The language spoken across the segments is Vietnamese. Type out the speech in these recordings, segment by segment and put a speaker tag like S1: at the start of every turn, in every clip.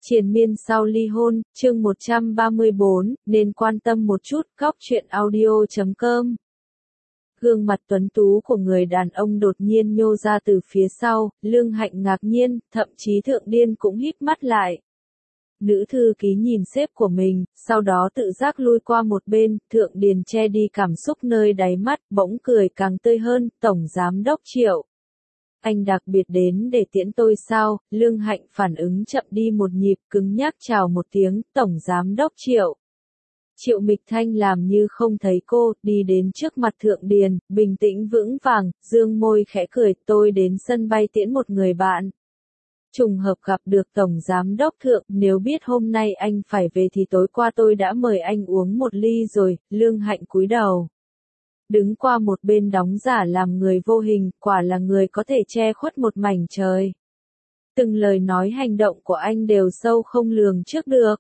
S1: Triền miên sau ly hôn, chương 134, nên quan tâm một chút, góc truyện audio.com. Gương mặt tuấn tú của người đàn ông đột nhiên nhô ra từ phía sau, Lương Hạnh ngạc nhiên, thậm chí Thượng Điên cũng híp mắt lại. Nữ thư ký nhìn sếp của mình, sau đó tự giác lui qua một bên, Thượng Điền che đi cảm xúc nơi đáy mắt, bỗng cười càng tươi hơn, Tổng Giám Đốc Triệu. Anh đặc biệt đến để tiễn tôi sao? Lương Hạnh phản ứng chậm đi một nhịp, cứng nhắc chào một tiếng, Tổng Giám Đốc Triệu. Triệu Mịch Thanh làm như không thấy cô, đi đến trước mặt Thượng Điền, bình tĩnh vững vàng, dương môi khẽ cười, tôi đến sân bay tiễn một người bạn. Trùng hợp gặp được Tổng Giám Đốc Thượng, nếu biết hôm nay anh phải về thì tối qua tôi đã mời anh uống một ly rồi. Lương Hạnh cúi đầu. Đứng qua một bên đóng giả làm người vô hình, quả là người có thể che khuất một mảnh trời. Từng lời nói hành động của anh đều sâu không lường trước được.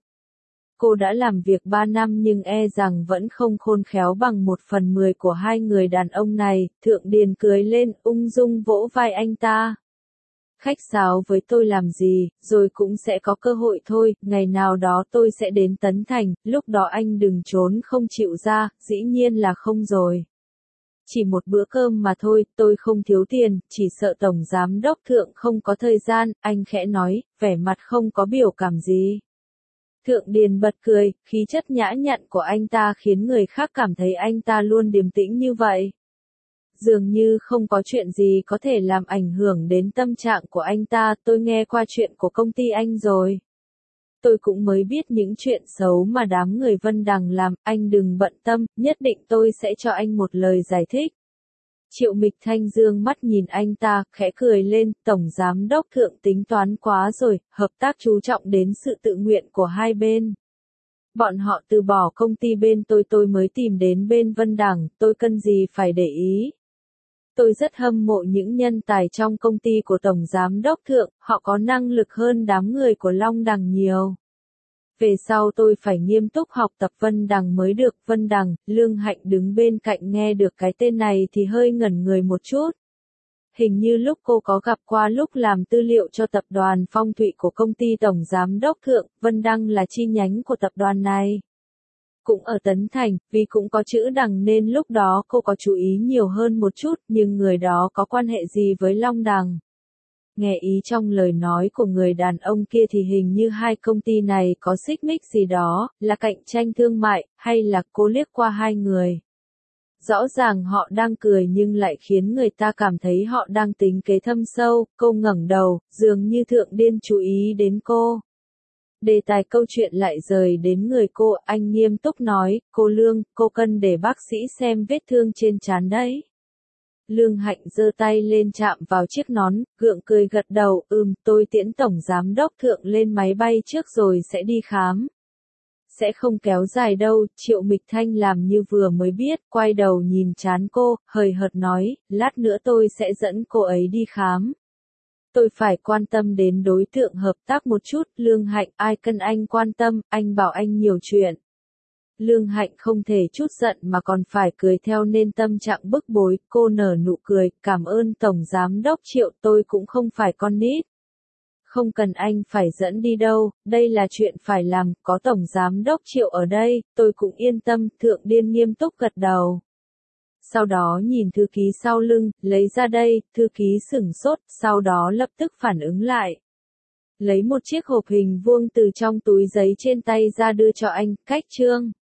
S1: Cô đã làm việc 3 năm nhưng e rằng vẫn không khôn khéo bằng 1/10 của hai người đàn ông này. Thượng Điền cười lên, ung dung vỗ vai anh ta. Khách sáo với tôi làm gì, rồi cũng sẽ có cơ hội thôi, ngày nào đó tôi sẽ đến Tấn Thành, lúc đó anh đừng trốn không chịu ra, dĩ nhiên là không rồi. Chỉ một bữa cơm mà thôi, tôi không thiếu tiền, chỉ sợ Tổng Giám Đốc Thượng không có thời gian, anh khẽ nói, vẻ mặt không có biểu cảm gì. Thượng Điền bật cười, khí chất nhã nhặn của anh ta khiến người khác cảm thấy anh ta luôn điềm tĩnh như vậy. Dường như không có chuyện gì có thể làm ảnh hưởng đến tâm trạng của anh ta, tôi nghe qua chuyện của công ty anh rồi. Tôi cũng mới biết những chuyện xấu mà đám người Vân Đằng làm, anh đừng bận tâm, nhất định tôi sẽ cho anh một lời giải thích. Triệu Mịch Thanh dương mắt nhìn anh ta, khẽ cười lên, Tổng Giám Đốc Thượng tính toán quá rồi, hợp tác chú trọng đến sự tự nguyện của hai bên. Bọn họ từ bỏ công ty bên tôi mới tìm đến bên Vân Đằng, tôi cần gì phải để ý. Tôi rất hâm mộ những nhân tài trong công ty của Tổng Giám Đốc Thượng, họ có năng lực hơn đám người của Long Đằng nhiều. Về sau tôi phải nghiêm túc học tập Vân Đằng mới được. Vân Đằng, Lương Hạnh đứng bên cạnh nghe được cái tên này thì hơi ngẩn người một chút. Hình như lúc cô có gặp qua lúc làm tư liệu cho tập đoàn Phong Thụy của công ty Tổng Giám Đốc Thượng, Vân Đằng là chi nhánh của tập đoàn này. Cũng ở Tấn Thành, vì cũng có chữ Đằng nên lúc đó cô có chú ý nhiều hơn một chút, nhưng người đó có quan hệ gì với Long Đằng? Nghe ý trong lời nói của người đàn ông kia thì hình như hai công ty này có xích mích gì đó, là cạnh tranh thương mại, hay là cô liếc qua hai người. Rõ ràng họ đang cười nhưng lại khiến người ta cảm thấy họ đang tính kế thâm sâu, cô ngẩng đầu, dường như Thượng Điên chú ý đến cô. Đề tài câu chuyện lại rời đến người cô, anh nghiêm túc nói, cô Lương, cô cần để bác sĩ xem vết thương trên trán đấy. Lương Hạnh giơ tay lên chạm vào chiếc nón, gượng cười gật đầu, tôi tiễn Tổng Giám Đốc Thượng lên máy bay trước rồi sẽ đi khám. Sẽ không kéo dài đâu, Triệu Mịch Thanh làm như vừa mới biết, quay đầu nhìn trán cô, hời hợt nói, lát nữa tôi sẽ dẫn cô ấy đi khám. Tôi phải quan tâm đến đối tượng hợp tác một chút, Lương Hạnh, ai cần anh quan tâm, anh bảo anh nhiều chuyện. Lương Hạnh không thể chút giận mà còn phải cười theo nên tâm trạng bức bối, cô nở nụ cười, cảm ơn Tổng Giám Đốc Triệu, tôi cũng không phải con nít. Không cần anh phải dẫn đi đâu, đây là chuyện phải làm, có Tổng Giám Đốc Triệu ở đây, tôi cũng yên tâm, Thượng Điên nghiêm túc gật đầu. Sau đó nhìn thư ký sau lưng, lấy ra đây, thư ký sửng sốt, sau đó lập tức phản ứng lại. Lấy một chiếc hộp hình vuông từ trong túi giấy trên tay ra đưa cho anh, cách trương.